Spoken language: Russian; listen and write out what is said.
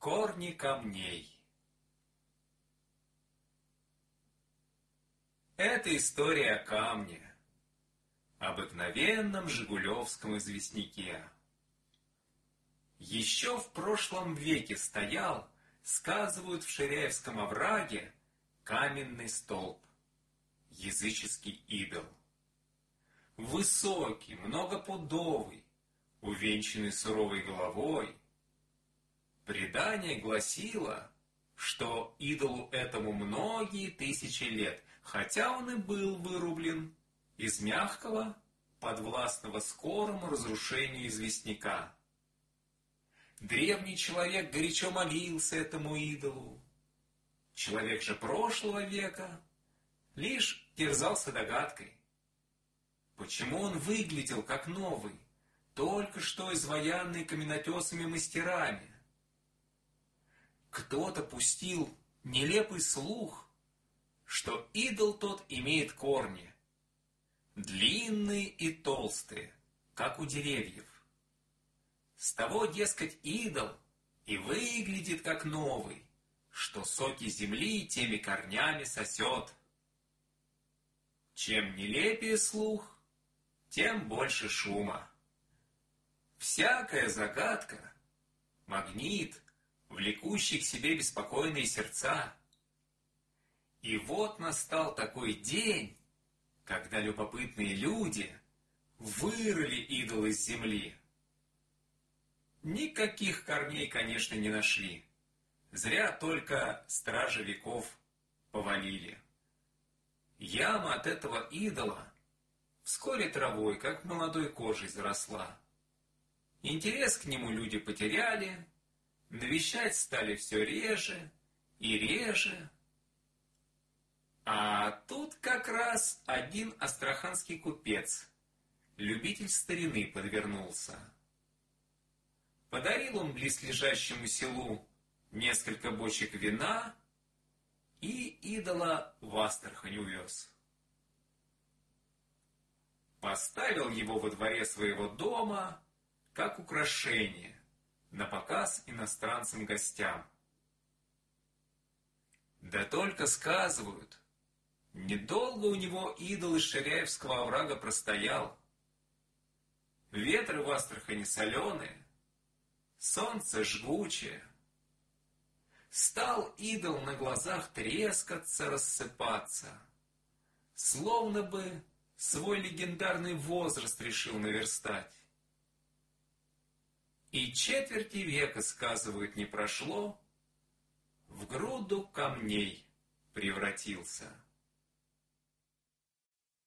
Корни камней. Это история о камне, обыкновенном жигулевском известняке. Еще в прошлом веке стоял, сказывают, в Ширяевском овраге каменный столб, языческий идол. Высокий, многопудовый, увенчанный суровой головой. Предание гласило, что идолу этому многие тысячи лет, хотя он и был вырублен из мягкого, подвластного скорому разрушению известняка. Древний человек горячо молился этому идолу. Человек же прошлого века лишь терзался догадкой, почему он выглядел как новый, только что изваянный каменотесами мастерами. Кто-то пустил нелепый слух, что идол тот имеет корни, длинные и толстые, как у деревьев. С того, дескать, идол и выглядит как новый, что соки земли теми корнями сосет. Чем нелепее слух, тем больше шума. Всякая загадка — магнит, влекущий к себе беспокойные сердца. И вот настал такой день, когда любопытные люди вырыли идол из земли. Никаких корней, конечно, не нашли. Зря только стражи веков повалили. Яма от этого идола вскоре травой, как молодой кожей, заросла. Интерес к нему люди потеряли, навещать стали все реже и реже. А тут как раз один астраханский купец, любитель старины, подвернулся. Подарил он близлежащему селу несколько бочек вина и идола в Астрахань увез. Поставил его во дворе своего дома как украшение, на показ иностранцам-гостям. Да только сказывают, недолго у него идол из Ширяевского оврага простоял. Ветры в Астрахани соленые, солнце жгучее. Стал идол на глазах трескаться, рассыпаться, словно бы свой легендарный возраст решил наверстать. И четверти века, сказывают, не прошло, в груду камней превратился.